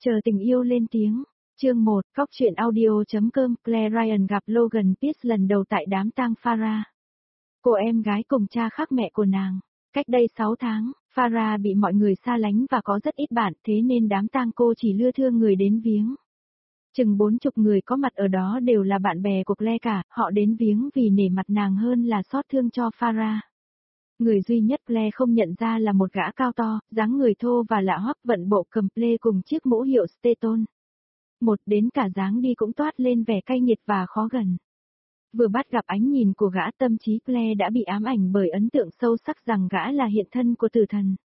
Chờ tình yêu lên tiếng. Chương 1, Góc truyện audio.com. Claire Ryan gặp Logan Pierce lần đầu tại đám tang Farah. Cô em gái cùng cha khác mẹ của nàng. Cách đây 6 tháng, Farah bị mọi người xa lánh và có rất ít bạn, thế nên đám tang cô chỉ lưa thưa người đến viếng. Chừng 40 người có mặt ở đó đều là bạn bè của Claire cả, họ đến viếng vì nể mặt nàng hơn là xót thương cho Farah. Người duy nhất Claire không nhận ra là một gã cao to, dáng người thô và lạ hoắc vận bộ cầm plê cùng chiếc mũ hiệu Stetson. Một đến cả dáng đi cũng toát lên vẻ cay nghiệt và khó gần. Vừa bắt gặp ánh nhìn của gã, tâm trí Claire đã bị ám ảnh bởi ấn tượng sâu sắc rằng gã là hiện thân của tử thần.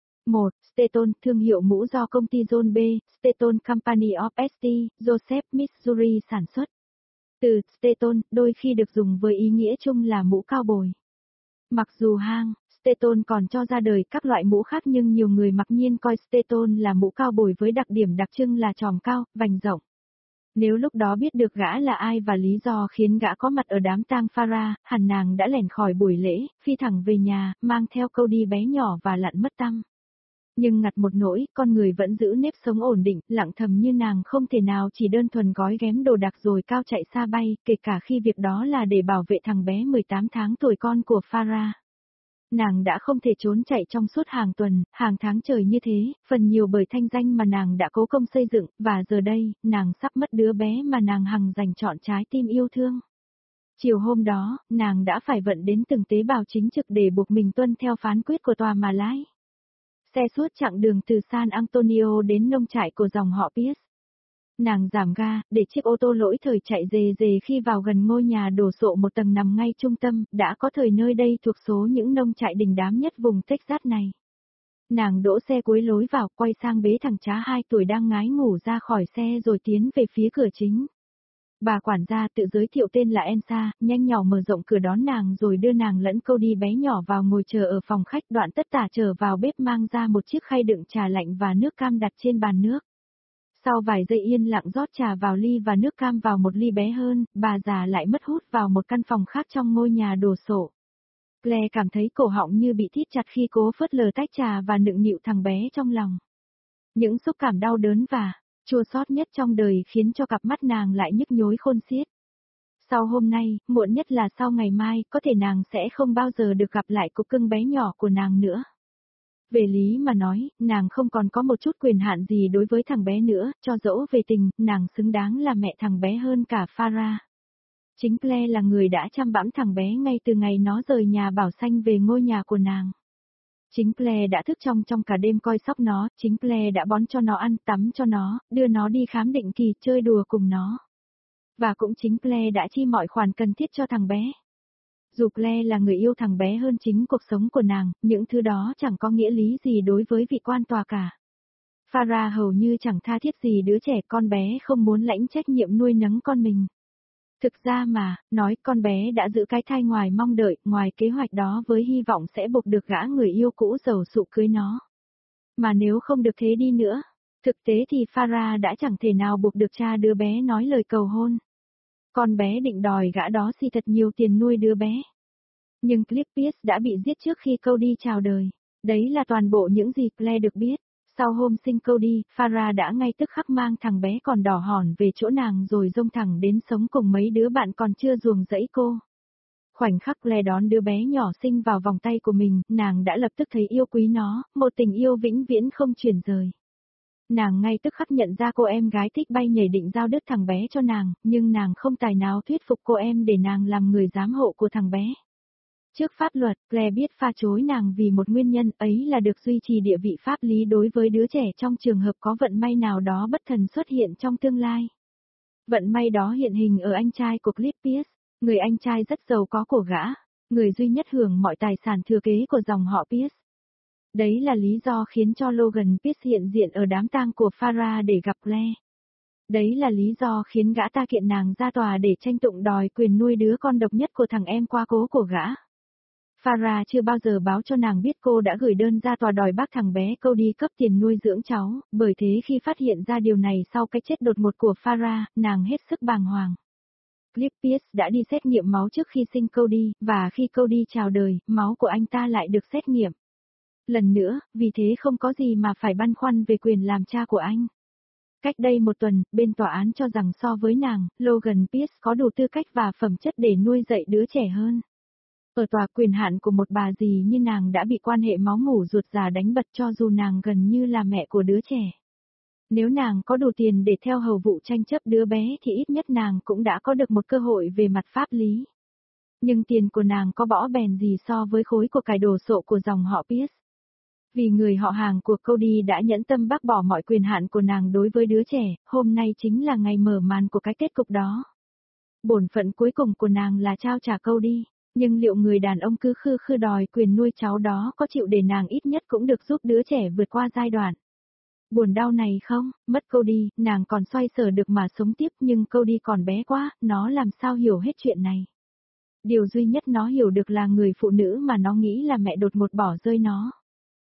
1. Stetson, thương hiệu mũ do công ty John B. Stetson Company of St. Joseph, Missouri sản xuất. Từ Stetson đôi khi được dùng với ý nghĩa chung là mũ cao bồi. Mặc dù hang, Stetson còn cho ra đời các loại mũ khác nhưng nhiều người mặc nhiên coi Stetson là mũ cao bồi với đặc điểm đặc trưng là tròm cao, vành rộng. Nếu lúc đó biết được gã là ai và lý do khiến gã có mặt ở đám tang Farah, hẳn nàng đã lẻn khỏi buổi lễ, phi thẳng về nhà, mang theo Cody bé nhỏ và lặn mất tăm. Nhưng ngặt một nỗi, con người vẫn giữ nếp sống ổn định, lặng thầm như nàng không thể nào chỉ đơn thuần gói ghém đồ đạc rồi cao chạy xa bay, kể cả khi việc đó là để bảo vệ thằng bé 18 tháng tuổi con của Farah. Nàng đã không thể trốn chạy trong suốt hàng tuần, hàng tháng trời như thế, phần nhiều bởi thanh danh mà nàng đã cố công xây dựng, và giờ đây, nàng sắp mất đứa bé mà nàng hằng dành trọn trái tim yêu thương. Chiều hôm đó, nàng đã phải vận đến từng tế bào chính trực để buộc mình tuân theo phán quyết của tòa mà lái. Xe suốt chặng đường từ San Antonio đến nông trại của dòng họ Pierce. Nàng giảm ga, để chiếc ô tô lỗi thời chạy rề rề khi vào gần ngôi nhà đổ sộ một tầng nằm ngay trung tâm, đã có thời nơi đây thuộc số những nông trại đình đám nhất vùng Texas này. Nàng đỗ xe cuối lối vào, quay sang bế thằng chá 2 tuổi đang ngái ngủ ra khỏi xe rồi tiến về phía cửa chính. Bà quản gia tự giới thiệu tên là Elsa, nhanh nhỏ mở rộng cửa đón nàng rồi đưa nàng lẫn Cody bé nhỏ vào ngồi chờ ở phòng khách, đoạn tất tả trở vào bếp mang ra một chiếc khay đựng trà lạnh và nước cam đặt trên bàn nước. Sau vài giây yên lặng rót trà vào ly và nước cam vào một ly bé hơn, bà già lại mất hút vào một căn phòng khác trong ngôi nhà đồ sộ. Claire cảm thấy cổ họng như bị thít chặt khi cố phớt lờ tách trà và nựng nịu thằng bé trong lòng. Những xúc cảm đau đớn và chua xót nhất trong đời khiến cho cặp mắt nàng lại nhức nhối khôn xiết. Sau hôm nay, muộn nhất là sau ngày mai, có thể nàng sẽ không bao giờ được gặp lại cục cưng bé nhỏ của nàng nữa. Về lý mà nói, nàng không còn có một chút quyền hạn gì đối với thằng bé nữa, cho dẫu về tình, nàng xứng đáng là mẹ thằng bé hơn cả Farah. Chính Claire là người đã chăm bẵm thằng bé ngay từ ngày nó rời nhà bảo xanh về ngôi nhà của nàng. Chính Claire đã thức trong cả đêm coi sóc nó, chính Claire đã bón cho nó ăn, tắm cho nó, đưa nó đi khám định kỳ, chơi đùa cùng nó. Và cũng chính Claire đã chi mọi khoản cần thiết cho thằng bé. Dù Claire là người yêu thằng bé hơn chính cuộc sống của nàng, những thứ đó chẳng có nghĩa lý gì đối với vị quan tòa cả. Farah hầu như chẳng tha thiết gì đứa trẻ, con bé không muốn lãnh trách nhiệm nuôi nấng con mình. Thực ra mà, nói con bé đã giữ cái thai ngoài mong đợi, ngoài kế hoạch đó với hy vọng sẽ buộc được gã người yêu cũ giàu sụ cưới nó. Mà nếu không được thế đi nữa, thực tế thì Farah đã chẳng thể nào buộc được cha đứa bé nói lời cầu hôn. Con bé định đòi gã đó xì thật nhiều tiền nuôi đứa bé. Nhưng Cliff Pierce đã bị giết trước khi Cody chào đời. Đấy là toàn bộ những gì Claire được biết. Sau hôm sinh Cody, Farah đã ngay tức khắc mang thằng bé còn đỏ hòn về chỗ nàng rồi dông thẳng đến sống cùng mấy đứa bạn còn chưa ruồng rẫy cô. Khoảnh khắc Claire đón đứa bé nhỏ sinh vào vòng tay của mình, nàng đã lập tức thấy yêu quý nó, một tình yêu vĩnh viễn không chuyển rời. Nàng ngay tức khắc nhận ra cô em gái thích bay nhảy định giao đứt thằng bé cho nàng, nhưng nàng không tài nào thuyết phục cô em để nàng làm người giám hộ của thằng bé. Trước pháp luật, Claire biết pha chối nàng vì một nguyên nhân ấy là được duy trì địa vị pháp lý đối với đứa trẻ trong trường hợp có vận may nào đó bất thần xuất hiện trong tương lai. Vận may đó hiện hình ở anh trai của Cliff Pierce, người anh trai rất giàu có của gã, người duy nhất hưởng mọi tài sản thừa kế của dòng họ Pierce. Đấy là lý do khiến cho Logan Pierce hiện diện ở đám tang của Farah để gặp Claire. Đấy là lý do khiến gã ta kiện nàng ra tòa để tranh tụng đòi quyền nuôi đứa con độc nhất của thằng em quá cố của gã. Farah chưa bao giờ báo cho nàng biết cô đã gửi đơn ra tòa đòi bác thằng bé Cody cấp tiền nuôi dưỡng cháu, bởi thế khi phát hiện ra điều này sau cái chết đột ngột của Farah, nàng hết sức bàng hoàng. Cliff Pierce đã đi xét nghiệm máu trước khi sinh Cody, và khi Cody chào đời, máu của anh ta lại được xét nghiệm. Lần nữa, vì thế không có gì mà phải băn khoăn về quyền làm cha của anh. Cách đây một tuần, bên tòa án cho rằng so với nàng, Logan Pierce có đủ tư cách và phẩm chất để nuôi dạy đứa trẻ hơn. Ở tòa quyền hạn của một bà dì như nàng đã bị quan hệ máu mủ ruột già đánh bật cho dù nàng gần như là mẹ của đứa trẻ. Nếu nàng có đủ tiền để theo hầu vụ tranh chấp đứa bé thì ít nhất nàng cũng đã có được một cơ hội về mặt pháp lý. Nhưng tiền của nàng có bỏ bèn gì so với khối của cải đồ sộ của dòng họ Pierce. Vì người họ hàng của Cody đã nhẫn tâm bác bỏ mọi quyền hạn của nàng đối với đứa trẻ, hôm nay chính là ngày mở màn của cái kết cục đó. Bổn phận cuối cùng của nàng là trao trả Cody, nhưng liệu người đàn ông cứ khư khư đòi quyền nuôi cháu đó có chịu để nàng ít nhất cũng được giúp đứa trẻ vượt qua giai đoạn buồn đau này không? Mất Cody, nàng còn xoay sở được mà sống tiếp nhưng Cody còn bé quá, nó làm sao hiểu hết chuyện này. Điều duy nhất nó hiểu được là người phụ nữ mà nó nghĩ là mẹ đột ngột bỏ rơi nó.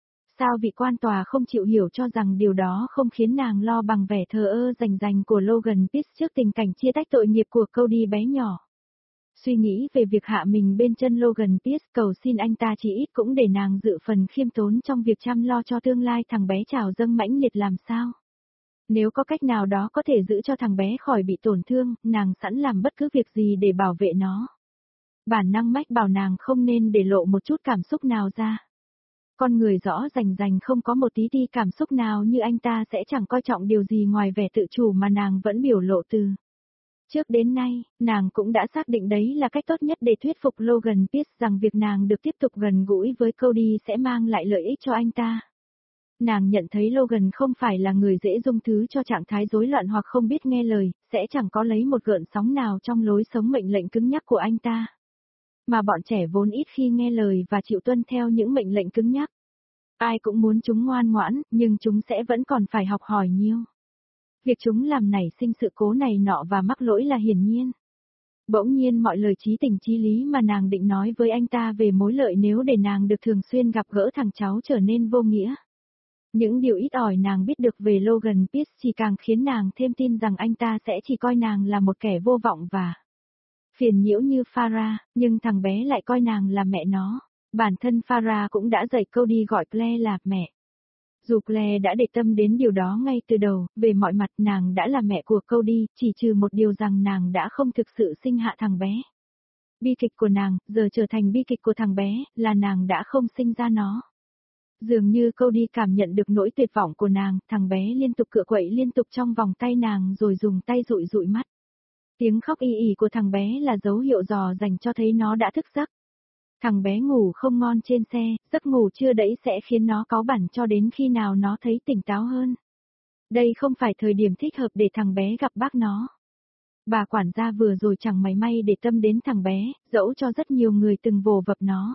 Sao vị quan tòa không chịu hiểu cho rằng điều đó không khiến nàng lo bằng vẻ thờ ơ rành rành của Logan Pierce trước tình cảnh chia tách tội nghiệp của Cody bé nhỏ. Suy nghĩ về việc hạ mình bên chân Logan Pierce cầu xin anh ta chỉ ít cũng để nàng dự phần khiêm tốn trong việc chăm lo cho tương lai thằng bé trào dâng mãnh liệt làm sao. Nếu có cách nào đó có thể giữ cho thằng bé khỏi bị tổn thương, nàng sẵn làm bất cứ việc gì để bảo vệ nó. Bản năng mách bảo nàng không nên để lộ một chút cảm xúc nào ra. Con người rõ rành rành không có một tí ti cảm xúc nào như anh ta sẽ chẳng coi trọng điều gì ngoài vẻ tự chủ mà nàng vẫn biểu lộ từ. Trước đến nay, nàng cũng đã xác định đấy là cách tốt nhất để thuyết phục Logan Pierce rằng việc nàng được tiếp tục gần gũi với Cody sẽ mang lại lợi ích cho anh ta. Nàng nhận thấy Logan không phải là người dễ dung thứ cho trạng thái rối loạn hoặc không biết nghe lời, sẽ chẳng có lấy một gợn sóng nào trong lối sống mệnh lệnh cứng nhắc của anh ta. Mà bọn trẻ vốn ít khi nghe lời và chịu tuân theo những mệnh lệnh cứng nhắc. Ai cũng muốn chúng ngoan ngoãn, nhưng chúng sẽ vẫn còn phải học hỏi nhiều. Việc chúng làm nảy sinh sự cố này nọ và mắc lỗi là hiển nhiên. Bỗng nhiên mọi lời chí tình chí lý mà nàng định nói với anh ta về mối lợi nếu để nàng được thường xuyên gặp gỡ thằng cháu trở nên vô nghĩa. Những điều ít ỏi nàng biết được về Logan Pierce chỉ càng khiến nàng thêm tin rằng anh ta sẽ chỉ coi nàng là một kẻ vô vọng và phiền nhiễu như Farah, nhưng thằng bé lại coi nàng là mẹ nó. Bản thân Farah cũng đã dạy Cody gọi Claire là mẹ. Dù Claire đã để tâm đến điều đó ngay từ đầu, về mọi mặt nàng đã là mẹ của Cody, chỉ trừ một điều rằng nàng đã không thực sự sinh hạ thằng bé. Bi kịch của nàng, giờ trở thành bi kịch của thằng bé, là nàng đã không sinh ra nó. Dường như Cody cảm nhận được nỗi tuyệt vọng của nàng, thằng bé liên tục cựa quậy liên tục trong vòng tay nàng rồi dùng tay dụi dụi mắt. Tiếng khóc y ỉ của thằng bé là dấu hiệu dò dành cho thấy nó đã thức giấc. Thằng bé ngủ không ngon trên xe, giấc ngủ chưa đẫy sẽ khiến nó cáu bẳn cho đến khi nào nó thấy tỉnh táo hơn. Đây không phải thời điểm thích hợp để thằng bé gặp bác nó. Bà quản gia vừa rồi chẳng mảy may để tâm đến thằng bé, dẫu cho rất nhiều người từng vồ vập nó.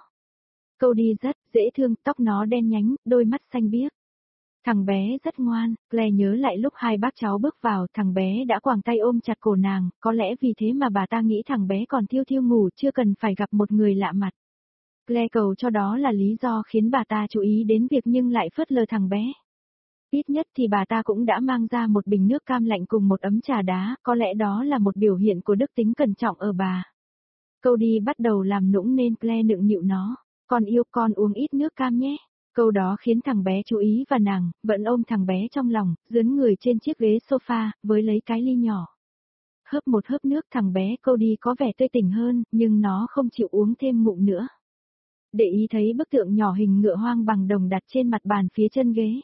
Cody rất dễ thương, tóc nó đen nhánh, đôi mắt xanh biếc. Thằng bé rất ngoan, Claire nhớ lại lúc hai bác cháu bước vào, thằng bé đã quàng tay ôm chặt cổ nàng, có lẽ vì thế mà bà ta nghĩ thằng bé còn thiêu thiêu ngủ chưa cần phải gặp một người lạ mặt. Claire cầu cho đó là lý do khiến bà ta chú ý đến việc nhưng lại phớt lờ thằng bé. Ít nhất thì bà ta cũng đã mang ra một bình nước cam lạnh cùng một ấm trà đá, có lẽ đó là một biểu hiện của đức tính cẩn trọng ở bà. Cody bắt đầu làm nũng nên Claire nựng nịu nó, con yêu con uống ít nước cam nhé. Câu đó khiến thằng bé chú ý và nàng, vẫn ôm thằng bé trong lòng, dướn người trên chiếc ghế sofa, với lấy cái ly nhỏ. Hớp một hớp nước thằng bé Cody có vẻ tươi tỉnh hơn, nhưng nó không chịu uống thêm ngụm nữa. Để ý thấy bức tượng nhỏ hình ngựa hoang bằng đồng đặt trên mặt bàn phía chân ghế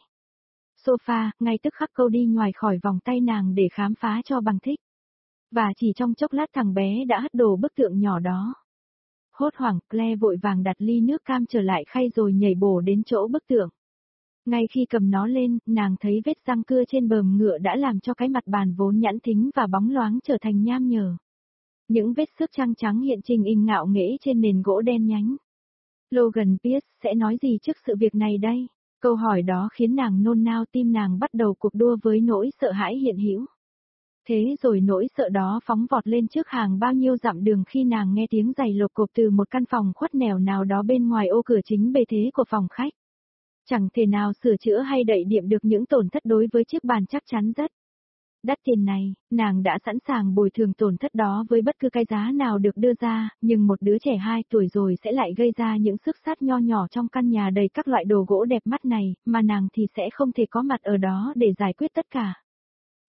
sofa, ngay tức khắc Cody nhoài khỏi vòng tay nàng để khám phá cho bằng thích. Và chỉ trong chốc lát thằng bé đã hất đổ bức tượng nhỏ đó. Hốt hoảng, Claire vội vàng đặt ly nước cam trở lại khay rồi nhảy bổ đến chỗ bức tượng. Ngay khi cầm nó lên, nàng thấy vết răng cưa trên bờm ngựa đã làm cho cái mặt bàn vốn nhẵn thính và bóng loáng trở thành nham nhở. Những vết xước trắng trắng hiện trình in ngạo nghễ trên nền gỗ đen nhánh. Logan Pierce sẽ nói gì trước sự việc này đây? Câu hỏi đó khiến nàng nôn nao, tim nàng bắt đầu cuộc đua với nỗi sợ hãi hiện hữu. Thế rồi nỗi sợ đó phóng vọt lên trước hàng bao nhiêu dặm đường khi nàng nghe tiếng giày lộp cộp từ một căn phòng khuất nẻo nào đó bên ngoài ô cửa chính bề thế của phòng khách. Chẳng thể nào sửa chữa hay đậy điểm được những tổn thất đối với chiếc bàn chắc chắn rất đắt tiền này, nàng đã sẵn sàng bồi thường tổn thất đó với bất cứ cái giá nào được đưa ra, nhưng một đứa trẻ 2 tuổi rồi sẽ lại gây ra những xước xát nho nhỏ trong căn nhà đầy các loại đồ gỗ đẹp mắt này, mà nàng thì sẽ không thể có mặt ở đó để giải quyết tất cả.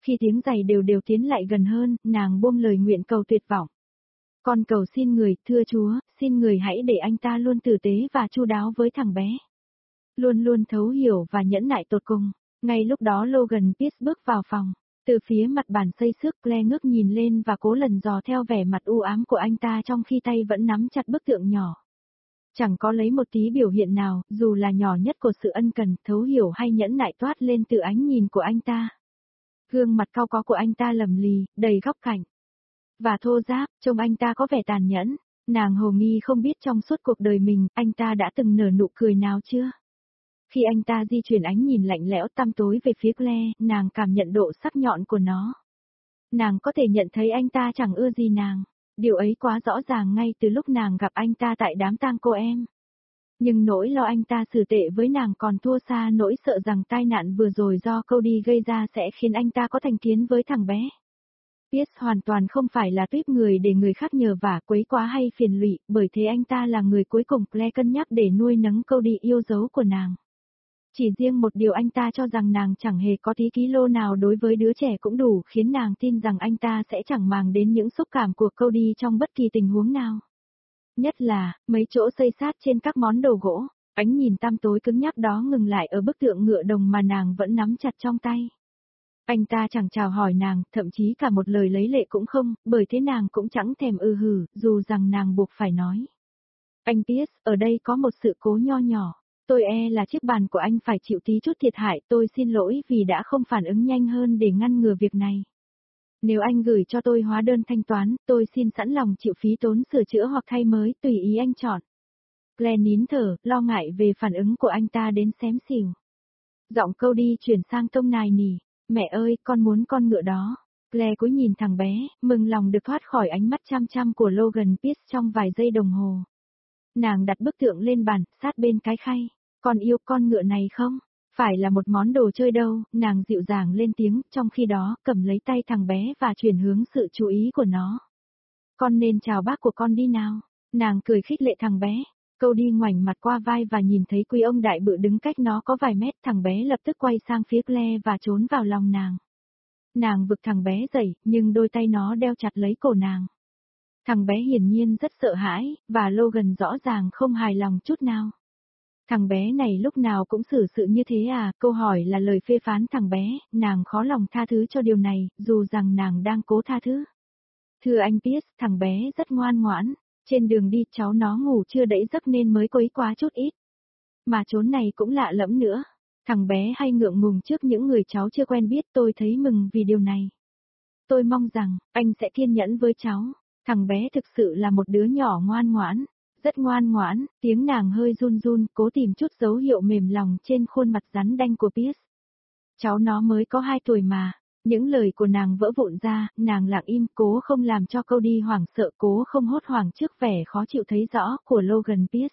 Khi tiếng giày đều đều tiến lại gần hơn, nàng buông lời nguyện cầu tuyệt vọng. Con cầu xin người, thưa Chúa, xin người hãy để anh ta luôn tử tế và chu đáo với thằng bé. Luôn luôn thấu hiểu và nhẫn nại tột cùng. Ngay lúc đó Logan Pierce bước vào phòng. Từ phía mặt bàn xây xước, Claire ngước nhìn lên và cố lần dò theo vẻ mặt u ám của anh ta trong khi tay vẫn nắm chặt bức tượng nhỏ. Chẳng có lấy một tí biểu hiện nào, dù là nhỏ nhất của sự ân cần, thấu hiểu hay nhẫn nại toát lên từ ánh nhìn của anh ta. Gương mặt cau có của anh ta lầm lì, đầy góc cạnh. Và thô ráp, trông anh ta có vẻ tàn nhẫn. Nàng hồ nghi không biết trong suốt cuộc đời mình, anh ta đã từng nở nụ cười nào chưa? Khi anh ta di chuyển ánh nhìn lạnh lẽo tăm tối về phía Claire, nàng cảm nhận độ sắc nhọn của nó. Nàng có thể nhận thấy anh ta chẳng ưa gì nàng. Điều ấy quá rõ ràng ngay từ lúc nàng gặp anh ta tại đám tang cô em. Nhưng nỗi lo anh ta xử tệ với nàng còn thua xa nỗi sợ rằng tai nạn vừa rồi do Cody gây ra sẽ khiến anh ta có thành kiến với thằng bé. Pierce hoàn toàn không phải là tuýp người để người khác nhờ vả quấy quá hay phiền lụy, bởi thế anh ta là người cuối cùng Claire cân nhắc để nuôi nấng Cody yêu dấu của nàng. Chỉ riêng một điều anh ta cho rằng nàng chẳng hề có tí kilo nào đối với đứa trẻ cũng đủ khiến nàng tin rằng anh ta sẽ chẳng màng đến những xúc cảm của Cody trong bất kỳ tình huống nào. Nhất là, mấy chỗ xây sát trên các món đồ gỗ, ánh nhìn tăm tối cứng nhắc đó ngừng lại ở bức tượng ngựa đồng mà nàng vẫn nắm chặt trong tay. Anh ta chẳng chào hỏi nàng, thậm chí cả một lời lấy lệ cũng không, bởi thế nàng cũng chẳng thèm hử, dù rằng nàng buộc phải nói. Anh Pierce, ở đây có một sự cố nho nhỏ. Tôi là chiếc bàn của anh phải chịu tí chút thiệt hại, tôi xin lỗi vì đã không phản ứng nhanh hơn để ngăn ngừa việc này. Nếu anh gửi cho tôi hóa đơn thanh toán, tôi xin sẵn lòng chịu phí tốn sửa chữa hoặc thay mới, tùy ý anh chọn. Claire nín thở, lo ngại về phản ứng của anh ta đến xém xỉu. Giọng Cody chuyển sang tông nài nỉ, mẹ ơi, con muốn con ngựa đó. Claire cúi nhìn thằng bé, mừng lòng được thoát khỏi ánh mắt chăm chăm của Logan Pierce trong vài giây đồng hồ. Nàng đặt bức tượng lên bàn, sát bên cái khay. Con yêu con ngựa này không? Phải là một món đồ chơi đâu, nàng dịu dàng lên tiếng, trong khi đó, cầm lấy tay thằng bé và chuyển hướng sự chú ý của nó. Con nên chào bác của con đi nào. Nàng cười khích lệ thằng bé. Cody ngoảnh mặt qua vai và nhìn thấy quý ông đại bự đứng cách nó có vài mét, thằng bé lập tức quay sang phía Claire và trốn vào lòng nàng. Nàng vực thằng bé dậy, nhưng đôi tay nó đeo chặt lấy cổ nàng. Thằng bé hiển nhiên rất sợ hãi, và Logan rõ ràng không hài lòng chút nào. Thằng bé này lúc nào cũng xử sự như thế à, câu hỏi là lời phê phán thằng bé, nàng khó lòng tha thứ cho điều này, dù rằng nàng đang cố tha thứ. Thưa anh Pierce, thằng bé rất ngoan ngoãn, trên đường đi cháu nó ngủ chưa đẫy giấc nên mới quấy quá chút ít. Mà chốn này cũng lạ lẫm nữa, thằng bé hay ngượng ngùng trước những người cháu chưa quen biết, tôi thấy mừng vì điều này. Tôi mong rằng, anh sẽ kiên nhẫn với cháu, thằng bé thực sự là một đứa nhỏ ngoan ngoãn. Rất ngoan ngoãn, tiếng nàng hơi run run, cố tìm chút dấu hiệu mềm lòng trên khuôn mặt rắn đanh của Pierce. Cháu nó mới có 2 tuổi mà. Những lời của nàng vỡ vụn ra, nàng lặng im, cố không làm cho Cody hoảng sợ, cố không hốt hoảng trước vẻ khó chịu thấy rõ của Logan Pierce.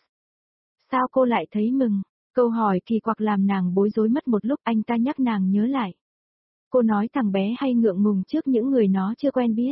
Sao cô lại thấy mừng? Câu hỏi kỳ quặc làm nàng bối rối mất một lúc, anh ta nhắc nàng nhớ lại. Cô nói thằng bé hay ngượng ngùng trước những người nó chưa quen biết.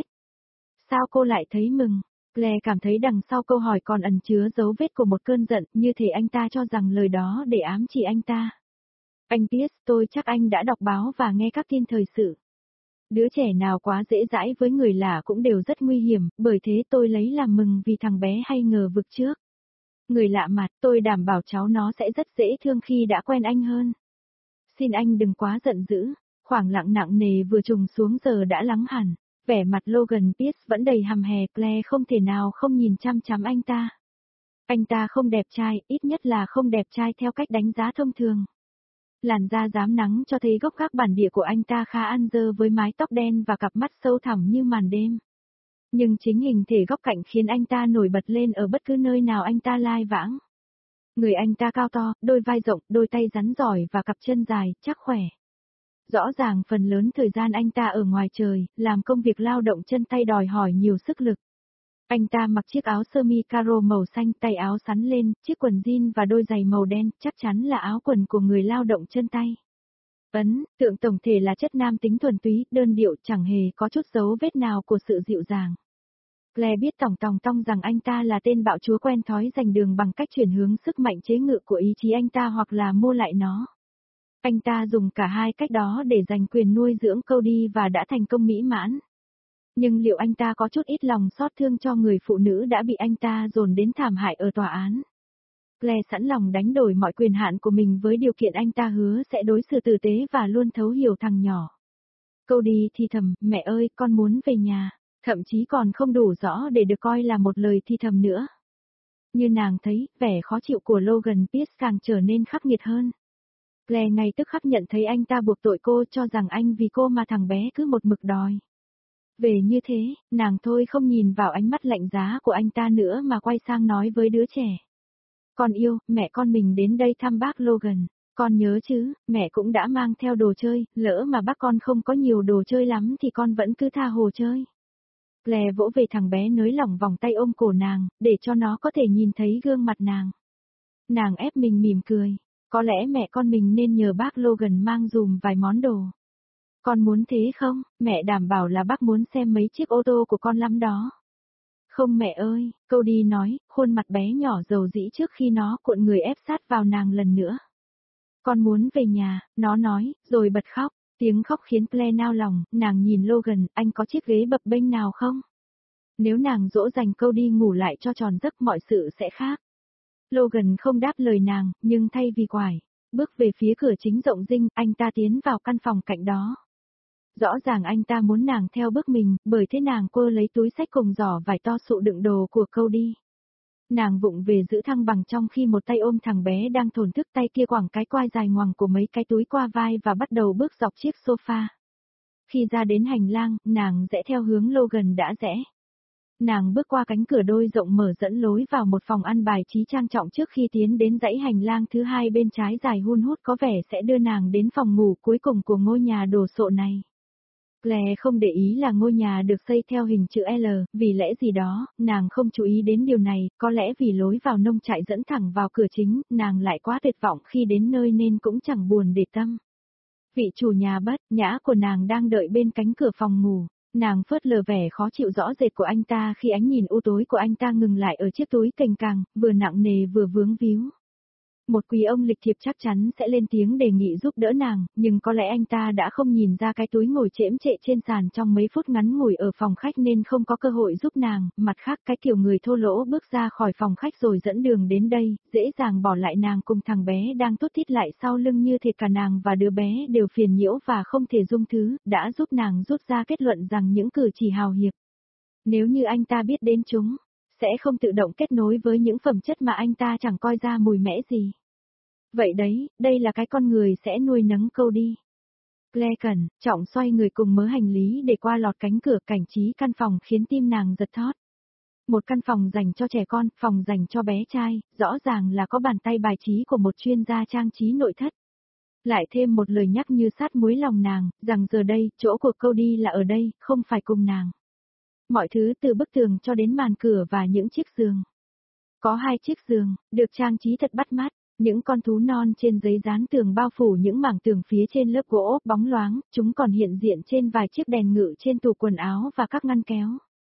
Sao cô lại thấy mừng? Claire cảm thấy đằng sau câu hỏi còn ẩn chứa dấu vết của một cơn giận, như thể anh ta cho rằng lời đó để ám chỉ anh ta. Anh Pierce, tôi chắc anh đã đọc báo và nghe các tin thời sự. Đứa trẻ nào quá dễ dãi với người lạ cũng đều rất nguy hiểm, bởi thế tôi lấy làm mừng vì thằng bé hay ngờ vực trước. Người lạ mặt, tôi đảm bảo cháu nó sẽ rất dễ thương khi đã quen anh hơn. Xin anh đừng quá giận dữ, khoảng lặng nặng nề vừa trùng xuống giờ đã lắng hẳn. Vẻ mặt Logan Pierce vẫn đầy hầm hè, Claire không thể nào không nhìn chăm chăm anh ta. Anh ta không đẹp trai, ít nhất là không đẹp trai theo cách đánh giá thông thường. Làn da rám nắng cho thấy gốc gác bản địa của anh ta khá ăn dơ với mái tóc đen và cặp mắt sâu thẳm như màn đêm. Nhưng chính hình thể góc cạnh khiến anh ta nổi bật lên ở bất cứ nơi nào anh ta lai vãng. Người anh ta cao to, đôi vai rộng, đôi tay rắn giỏi và cặp chân dài, chắc khỏe. Rõ ràng phần lớn thời gian anh ta ở ngoài trời, làm công việc lao động chân tay đòi hỏi nhiều sức lực. Anh ta mặc chiếc áo sơ mi caro màu xanh, tay áo sắn lên, chiếc quần jean và đôi giày màu đen, chắc chắn là áo quần của người lao động chân tay. Tượng tổng thể là chất nam tính thuần túy, đơn điệu, chẳng hề có chút dấu vết nào của sự dịu dàng. Claire biết tòng tong rằng anh ta là tên bạo chúa quen thói giành đường bằng cách chuyển hướng sức mạnh chế ngự của ý chí anh ta hoặc là mua lại nó. Anh ta dùng cả hai cách đó để giành quyền nuôi dưỡng Cody và đã thành công mỹ mãn. Nhưng liệu anh ta có chút ít lòng xót thương cho người phụ nữ đã bị anh ta dồn đến thảm hại ở tòa án? Claire sẵn lòng đánh đổi mọi quyền hạn của mình với điều kiện anh ta hứa sẽ đối xử tử tế và luôn thấu hiểu thằng nhỏ. Cody thì thầm, mẹ ơi, con muốn về nhà, thậm chí còn không đủ rõ để được coi là một lời thì thầm nữa. Như nàng thấy, vẻ khó chịu của Logan Pierce càng trở nên khắc nghiệt hơn. Claire ngay tức khắc nhận thấy anh ta buộc tội cô, cho rằng anh vì cô mà thằng bé cứ một mực đòi về như thế, nàng thôi không nhìn vào ánh mắt lạnh giá của anh ta nữa mà quay sang nói với đứa trẻ. Con yêu, mẹ con mình đến đây thăm bác Logan. Con nhớ chứ, mẹ cũng đã mang theo đồ chơi, lỡ mà bác con không có nhiều đồ chơi lắm thì con vẫn cứ tha hồ chơi. Claire vỗ về thằng bé nới lỏng vòng tay ôm cổ nàng, để cho nó có thể nhìn thấy gương mặt nàng. Nàng ép mình mỉm cười. Có lẽ mẹ con mình nên nhờ bác Logan mang dùm vài món đồ. Con muốn thế không? Mẹ đảm bảo là bác muốn xem mấy chiếc ô tô của con lắm đó. Không mẹ ơi, Cody nói, khuôn mặt bé nhỏ dầu dĩ trước khi nó cuộn người ép sát vào nàng lần nữa. Con muốn về nhà, nó nói, rồi bật khóc. Tiếng khóc khiến Claire nao lòng, nàng nhìn Logan, anh có chiếc ghế bập bênh nào không? Nếu nàng dỗ dành Cody ngủ lại cho tròn giấc mọi sự sẽ khác. Logan không đáp lời nàng, nhưng thay vì quải, bước về phía cửa chính rộng rinh, anh ta tiến vào căn phòng cạnh đó. Rõ ràng anh ta muốn nàng theo bước mình, bởi thế nàng quơ lấy túi xách cùng giỏ vải to sụ đựng đồ của Cody. Nàng vụng về giữ thăng bằng trong khi một tay ôm thằng bé đang thổn thức, tay kia quẳng cái quai dài ngoằng của mấy cái túi qua vai và bắt đầu bước dọc chiếc sofa. Khi ra đến hành lang, nàng rẽ theo hướng Logan đã rẽ. Nàng bước qua cánh cửa đôi rộng mở dẫn lối vào một phòng ăn bài trí trang trọng trước khi tiến đến dãy hành lang thứ hai bên trái dài hun hút có vẻ sẽ đưa nàng đến phòng ngủ cuối cùng của ngôi nhà đồ sộ này. Claire không để ý là ngôi nhà được xây theo hình chữ L, vì lẽ gì đó, nàng không chú ý đến điều này, có lẽ vì lối vào nông trại dẫn thẳng vào cửa chính, nàng lại quá tuyệt vọng khi đến nơi nên cũng chẳng buồn để tâm. Vị chủ nhà bất nhã của nàng đang đợi bên cánh cửa phòng ngủ, nàng phớt lờ vẻ khó chịu rõ rệt của anh ta khi ánh nhìn u tối của anh ta ngừng lại ở chiếc túi cành càng, vừa nặng nề vừa vướng víu. Một quý ông lịch thiệp chắc chắn sẽ lên tiếng đề nghị giúp đỡ nàng, nhưng có lẽ anh ta đã không nhìn ra cái túi ngồi chễm chệ trên sàn trong mấy phút ngắn ngủi ở phòng khách nên không có cơ hội giúp nàng, mặt khác cái kiểu người thô lỗ bước ra khỏi phòng khách rồi dẫn đường đến đây, dễ dàng bỏ lại nàng cùng thằng bé đang thút thít lại sau lưng như thể cả nàng và đứa bé đều phiền nhiễu và không thể dung thứ, đã giúp nàng rút ra kết luận rằng những cử chỉ hào hiệp. Nếu như anh ta biết đến chúng, sẽ không tự động kết nối với những phẩm chất mà anh ta chẳng coi ra mùi mẻ gì. Vậy đấy, đây là cái con người sẽ nuôi nấng Cody. Claire cẩn trọng xoay người cùng mớ hành lý để qua lọt cánh cửa, cảnh trí căn phòng khiến tim nàng giật thót. Một căn phòng dành cho trẻ con, phòng dành cho bé trai, rõ ràng là có bàn tay bài trí của một chuyên gia trang trí nội thất. Lại thêm một lời nhắc như sát muối lòng nàng, rằng giờ đây, chỗ của Cody là ở đây, không phải cùng nàng. Mọi thứ từ bức tường cho đến màn cửa và những chiếc giường. Có 2 chiếc giường, được trang trí thật bắt mắt, những con thú non trên giấy dán tường bao phủ những mảng tường phía trên lớp gỗ bóng loáng, chúng còn hiện diện trên vài chiếc đèn ngự trên tủ quần áo và các ngăn kéo.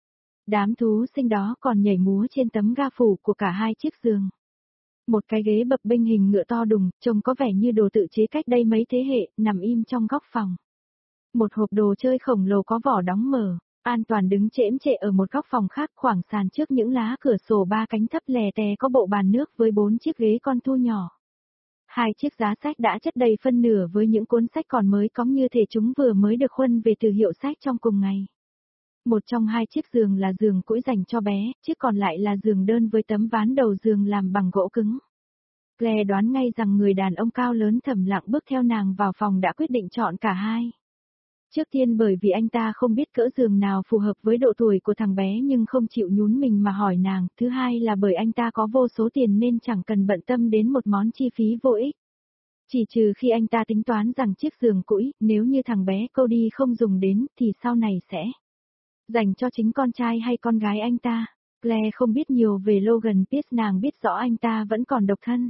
Đám thú sinh đó còn nhảy múa trên tấm ga phủ của cả 2 chiếc giường. Một cái ghế bập bênh hình ngựa to đùng, trông có vẻ như đồ tự chế cách đây mấy thế hệ, nằm im trong góc phòng. Một hộp đồ chơi khổng lồ có vỏ đóng mở, an toàn đứng chễm chệ ở một góc phòng khác, khoảng sàn trước những lá cửa sổ 3 cánh thấp lè tè có bộ bàn nước với 4 chiếc ghế con thu nhỏ. 2 chiếc giá sách đã chất đầy phân nửa với những cuốn sách còn mới cóng như thể chúng vừa mới được khuân về từ hiệu sách trong cùng ngày. Một trong 2 chiếc giường là giường cũi dành cho bé, chiếc còn lại là giường đơn với tấm ván đầu giường làm bằng gỗ cứng. Claire đoán ngay rằng người đàn ông cao lớn thầm lặng bước theo nàng vào phòng đã quyết định chọn cả hai. Trước tiên bởi vì anh ta không biết cỡ giường nào phù hợp với độ tuổi của thằng bé nhưng không chịu nhún mình mà hỏi nàng, thứ hai là bởi anh ta có vô số tiền nên chẳng cần bận tâm đến một món chi phí vô ích. Chỉ trừ khi anh ta tính toán rằng chiếc giường cũi, nếu như thằng bé Cody không dùng đến thì sau này sẽ dành cho chính con trai hay con gái anh ta. Claire không biết nhiều về Logan Pierce, nàng biết rõ anh ta vẫn còn độc thân.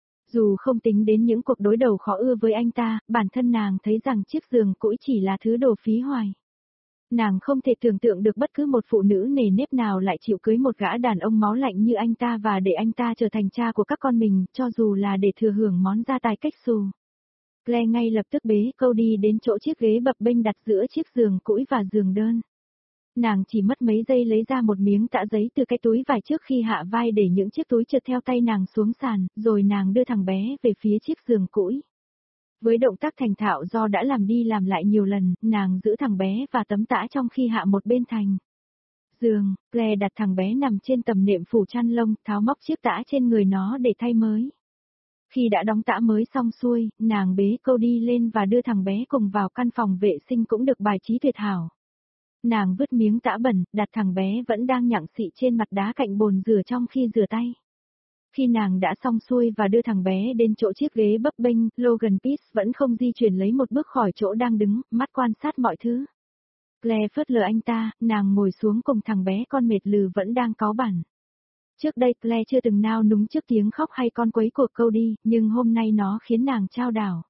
Dù không tính đến những cuộc đối đầu khó ưa với anh ta, bản thân nàng thấy rằng chiếc giường cũi chỉ là thứ đồ phí hoài. Nàng không thể tưởng tượng được bất cứ một phụ nữ nề nếp nào lại chịu cưới một gã đàn ông máu lạnh như anh ta và để anh ta trở thành cha của các con mình, cho dù là để thừa hưởng món gia tài cách xù. Claire ngay lập tức bế Cody đến chỗ chiếc ghế bập bênh đặt giữa chiếc giường cũi và giường đơn. Nàng chỉ mất mấy giây lấy ra một miếng tã giấy từ cái túi vải trước khi hạ vai để những chiếc túi trượt theo tay nàng xuống sàn, rồi nàng đưa thằng bé về phía chiếc giường cũi. Với động tác thành thạo do đã làm đi làm lại nhiều lần, nàng giữ thằng bé và tấm tã trong khi hạ một bên thành giường. Claire đặt thằng bé nằm trên tầm nệm phủ chăn lông, tháo móc chiếc tã trên người nó để thay mới. Khi đã đóng tã mới xong xuôi, nàng bế Cody lên và đưa thằng bé cùng vào căn phòng vệ sinh cũng được bài trí tuyệt hảo. Nàng vứt miếng tã bẩn, đặt thằng bé vẫn đang nhặng xị trên mặt đá cạnh bồn rửa trong khi rửa tay. Khi nàng đã xong xuôi và đưa thằng bé đến chỗ chiếc ghế bấp bênh, Logan Peace vẫn không di chuyển lấy một bước khỏi chỗ đang đứng, mắt quan sát mọi thứ. Claire phớt lờ anh ta, nàng ngồi xuống cùng thằng bé con mệt lừ vẫn đang cáu bẳn. Trước đây Claire chưa từng nao núng trước tiếng khóc hay con quấy của Cody, nhưng hôm nay nó khiến nàng chao đảo.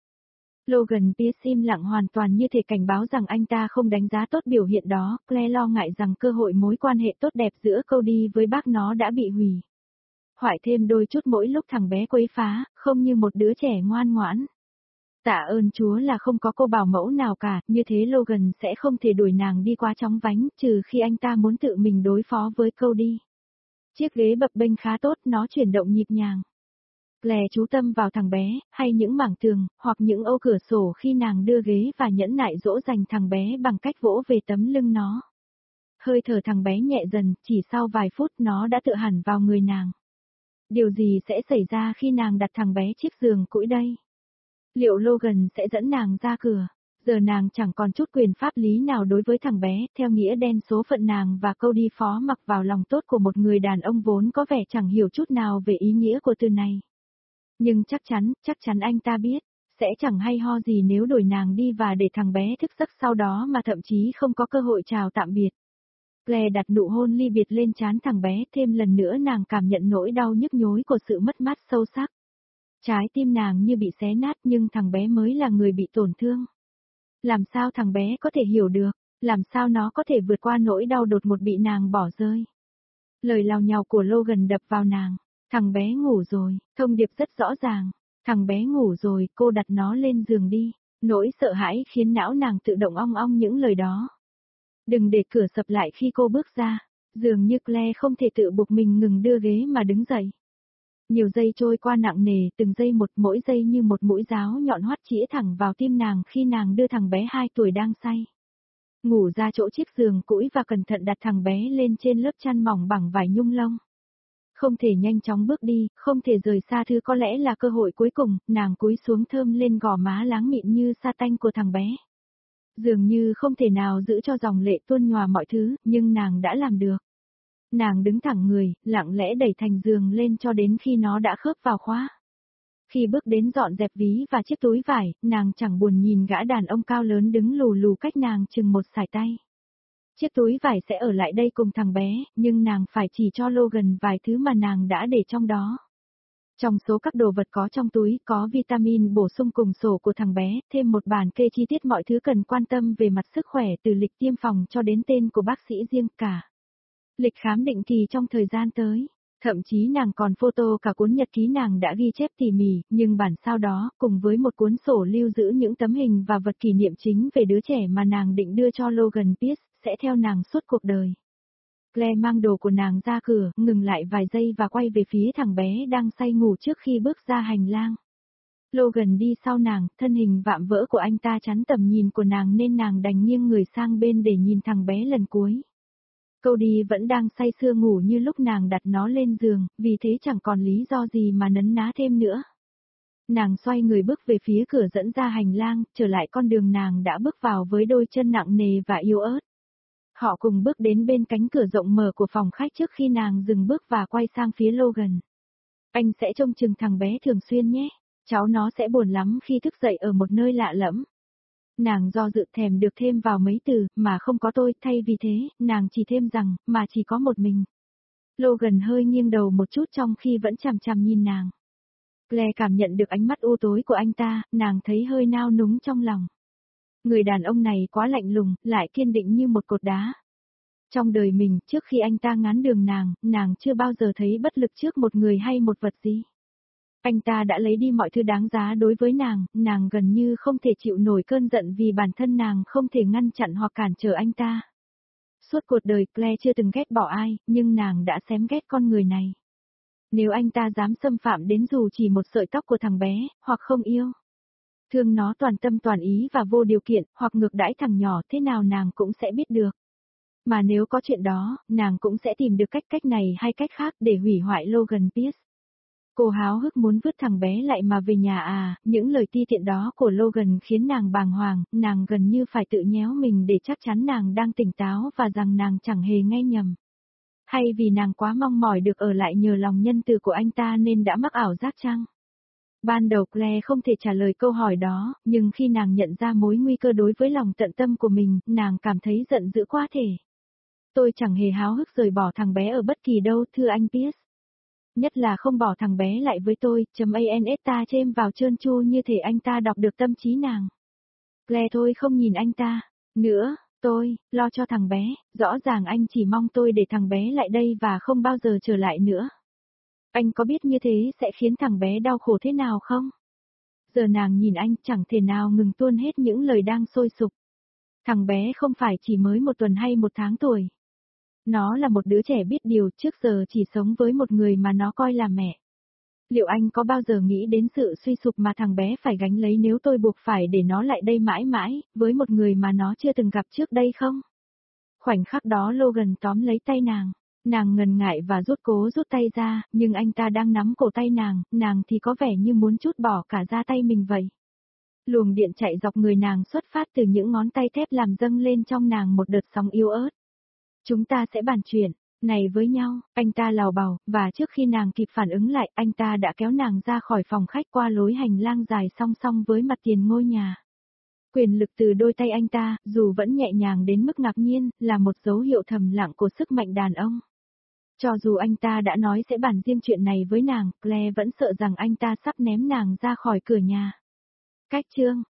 Logan Peace im lặng hoàn toàn như thể cảnh báo rằng anh ta không đánh giá tốt biểu hiện đó. Claire lo ngại rằng cơ hội mối quan hệ tốt đẹp giữa Cody với bác nó đã bị hủy. Hoại thêm đôi chút mỗi lúc thằng bé quấy phá, không như một đứa trẻ ngoan ngoãn. Tạ ơn Chúa là không có cô bảo mẫu nào cả, như thế Logan sẽ không thể đuổi nàng đi quá chóng vánh, trừ khi anh ta muốn tự mình đối phó với Cody. Chiếc ghế bập bênh khá tốt, nó chuyển động nhịp nhàng. Claire chú tâm vào thằng bé, hay những mảng tường, hoặc những ô cửa sổ khi nàng đưa ghế và nhẫn nại dỗ dành thằng bé bằng cách vỗ về tấm lưng nó. Hơi thở thằng bé nhẹ dần, chỉ sau vài phút nó đã tựa hẳn vào người nàng. Điều gì sẽ xảy ra khi nàng đặt thằng bé chiếc giường cũi đây? Liệu Logan sẽ dẫn nàng ra cửa? Giờ nàng chẳng còn chút quyền pháp lý nào đối với thằng bé, theo nghĩa đen số phận nàng và Cody phó mặc vào lòng tốt của một người đàn ông vốn có vẻ chẳng hiểu chút nào về ý nghĩa của từ này. Nhưng chắc chắn anh ta biết, sẽ chẳng hay ho gì nếu đuổi nàng đi và để thằng bé thức giấc sau đó mà thậm chí không có cơ hội chào tạm biệt. Claire đặt nụ hôn ly biệt lên trán thằng bé, thêm lần nữa nàng cảm nhận nỗi đau nhức nhối của sự mất mát sâu sắc. Trái tim nàng như bị xé nát nhưng thằng bé mới là người bị tổn thương. Làm sao thằng bé có thể hiểu được, làm sao nó có thể vượt qua nỗi đau đột ngột bị nàng bỏ rơi. Lời lào nhào của Logan đập vào nàng, thằng bé ngủ rồi, thông điệp rất rõ ràng, thằng bé ngủ rồi, cô đặt nó lên giường đi. Nỗi sợ hãi khiến não nàng tự động ong ong những lời đó. Đừng để cửa sập lại khi cô bước ra, dường như Claire không thể tự buộc mình ngừng đưa ghế mà đứng dậy. Nhiều giây trôi qua nặng nề, từng giây một, mỗi giây như một mũi giáo nhọn hoắt chĩa thẳng vào tim nàng khi nàng đưa thằng bé 2 tuổi đang say. Ngủ ra chỗ chiếc giường cũi và cẩn thận đặt thằng bé lên trên lớp chăn mỏng bằng vải nhung lông. Không thể nhanh chóng bước đi, không thể rời xa thứ có lẽ là cơ hội cuối cùng, nàng cúi xuống thơm lên gò má láng mịn như sa tanh của thằng bé. Dường như không thể nào giữ cho dòng lệ tuôn nhòa mọi thứ, nhưng nàng đã làm được. Nàng đứng thẳng người, lặng lẽ đẩy thành giường lên cho đến khi nó đã khớp vào khóa. Khi bước đến dọn dẹp ví và chiếc túi vải, nàng chẳng buồn nhìn gã đàn ông cao lớn đứng lù lù cách nàng chừng một sải tay. Chiếc túi vải sẽ ở lại đây cùng thằng bé, nhưng nàng phải chỉ cho Logan vài thứ mà nàng đã để trong đó. Trong số các đồ vật có trong túi có vitamin bổ sung cùng sổ của thằng bé, thêm một bản kê chi tiết mọi thứ cần quan tâm về mặt sức khỏe từ lịch tiêm phòng cho đến tên của bác sĩ riêng cả. Lịch khám định kỳ trong thời gian tới. Thậm chí nàng còn photo cả cuốn nhật ký nàng đã ghi chép tỉ mỉ, nhưng bản sao đó, cùng với một cuốn sổ lưu giữ những tấm hình và vật kỷ niệm chính về đứa trẻ mà nàng định đưa cho Logan Peace, sẽ theo nàng suốt cuộc đời. Claire mang đồ của nàng ra cửa, ngừng lại vài giây và quay về phía thằng bé đang say ngủ trước khi bước ra hành lang. Logan đi sau nàng, thân hình vạm vỡ của anh ta chắn tầm nhìn của nàng nên nàng đành nghiêng người sang bên để nhìn thằng bé lần cuối. Cody vẫn đang say sưa ngủ như lúc nàng đặt nó lên giường, vì thế chẳng còn lý do gì mà nấn ná thêm nữa. Nàng xoay người bước về phía cửa dẫn ra hành lang, trở lại con đường nàng đã bước vào với đôi chân nặng nề và yếu ớt. Họ cùng bước đến bên cánh cửa rộng mở của phòng khách trước khi nàng dừng bước và quay sang phía Logan. Anh sẽ trông chừng thằng bé thường xuyên nhé, cháu nó sẽ buồn lắm khi thức dậy ở một nơi lạ lẫm. Nàng do dự thèm được thêm vào mấy từ, mà không có tôi, thay vì thế, nàng chỉ thêm rằng, mà chỉ có một mình. Logan hơi nghiêng đầu một chút trong khi vẫn chằm chằm nhìn nàng. Claire cảm nhận được ánh mắt u tối của anh ta, nàng thấy hơi nao núng trong lòng. Người đàn ông này quá lạnh lùng, lại kiên định như một cột đá. Trong đời mình, trước khi anh ta ngán đường nàng chưa bao giờ thấy bất lực trước một người hay một vật gì. Anh ta đã lấy đi mọi thứ đáng giá đối với nàng gần như không thể chịu nổi cơn giận vì bản thân nàng không thể ngăn chặn hoặc cản trở anh ta. Suốt cuộc đời Claire chưa từng ghét bỏ ai, nhưng nàng đã xém ghét con người này. Nếu anh ta dám xâm phạm đến dù chỉ một sợi tóc của thằng bé, hoặc không yêu, thương nó toàn tâm toàn ý và vô điều kiện, hoặc ngược đãi thằng nhỏ thế nào nàng cũng sẽ biết được. Mà nếu có chuyện đó, nàng cũng sẽ tìm được cách này hay cách khác để hủy hoại Logan Pierce. Cô háo hức muốn vứt thằng bé lại mà về nhà à, những lời ti tiện đó của Logan khiến nàng bàng hoàng, nàng gần như phải tự nhéo mình để chắc chắn nàng đang tỉnh táo và rằng nàng chẳng hề nghe nhầm. Hay vì nàng quá mong mỏi được ở lại nhờ lòng nhân từ của anh ta nên đã mắc ảo giác chăng? Ban đầu Claire không thể trả lời câu hỏi đó, nhưng khi nàng nhận ra mối nguy cơ đối với lòng tận tâm của mình, nàng cảm thấy giận dữ quá thể. Tôi chẳng hề háo hức rời bỏ thằng bé ở bất kỳ đâu, thưa anh Pierce. Nhất là không bỏ thằng bé lại với tôi, ans ta chêm vào trơn tru như thể anh ta đọc được tâm trí nàng. Claire thôi không nhìn anh ta. Nữa, tôi, lo cho thằng bé, rõ ràng anh chỉ mong tôi để thằng bé lại đây và không bao giờ trở lại nữa. Anh có biết như thế sẽ khiến thằng bé đau khổ thế nào không? Giờ nàng nhìn anh chẳng thể nào ngừng tuôn hết những lời đang sôi sục. Thằng bé không phải chỉ mới 1 tuần hay 1 tháng tuổi. Nó là một đứa trẻ biết điều trước giờ chỉ sống với một người mà nó coi là mẹ. Liệu anh có bao giờ nghĩ đến sự suy sụp mà thằng bé phải gánh lấy nếu tôi buộc phải để nó lại đây mãi mãi, với một người mà nó chưa từng gặp trước đây không? Khoảnh khắc đó Logan tóm lấy tay nàng ngần ngại và cố rút tay ra, nhưng anh ta đang nắm cổ tay nàng thì có vẻ như muốn trút bỏ cả ra tay mình vậy. Luồng điện chạy dọc người nàng xuất phát từ những ngón tay thép làm dâng lên trong nàng một đợt sóng yếu ớt. Chúng ta sẽ bàn chuyện này với nhau, anh ta lào bào, và trước khi nàng kịp phản ứng lại, anh ta đã kéo nàng ra khỏi phòng khách qua lối hành lang dài song song với mặt tiền ngôi nhà. Quyền lực từ đôi tay anh ta, dù vẫn nhẹ nhàng đến mức ngạc nhiên, là một dấu hiệu thầm lặng của sức mạnh đàn ông. Cho dù anh ta đã nói sẽ bàn riêng chuyện này với nàng, Claire vẫn sợ rằng anh ta sắp ném nàng ra khỏi cửa nhà. Cách chương